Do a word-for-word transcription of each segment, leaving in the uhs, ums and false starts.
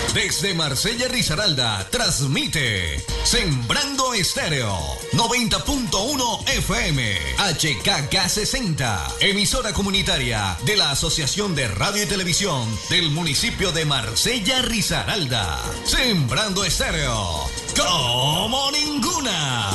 Desde Marsella Risaralda, transmite Sembrando Estéreo, noventa punto uno F M, H K K sesenta, emisora comunitaria de la Asociación de Radio y Televisión del municipio de Marsella Risaralda. Sembrando Estéreo, como ninguna.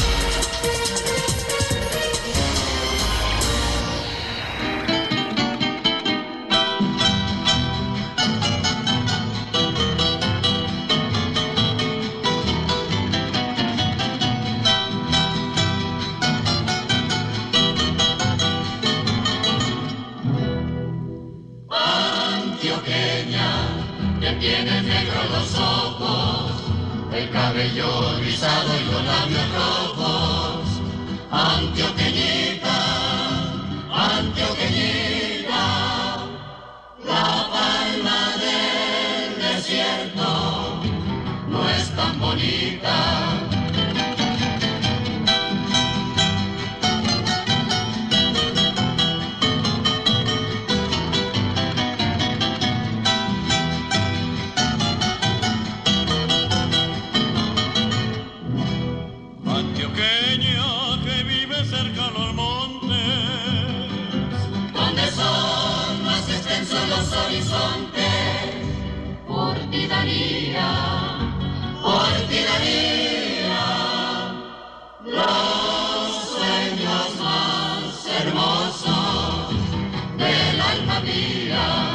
Tienes negros los ojos, el cabello rizado y los labios rojos. Antioqueñita, Antioqueñita, la palma del desierto no es tan bonita. Horizontes, por ti daría, por ti daría los sueños más hermosos del alma mía.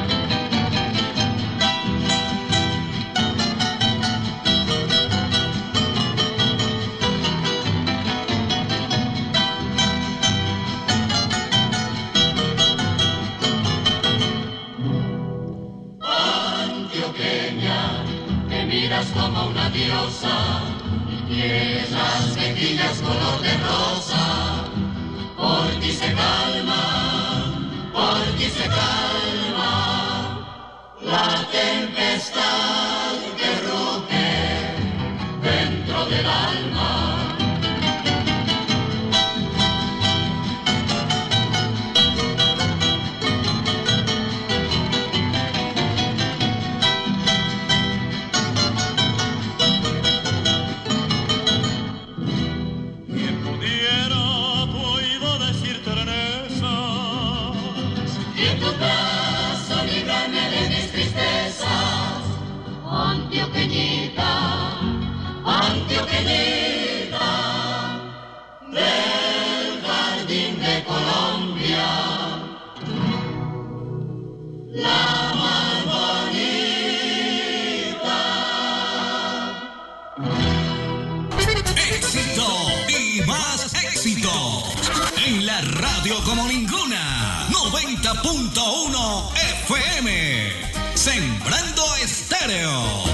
Como una diosa y tienes las mejillas color de rosa. Por ti se calma, por ti se calma la tempestad que ruge dentro del alma. Antioqueñita, Antioqueñita, del jardín de Colombia, la más bonita. Éxito y más éxito en la radio como ninguna, noventa punto uno F M, Sembrando Estéreo.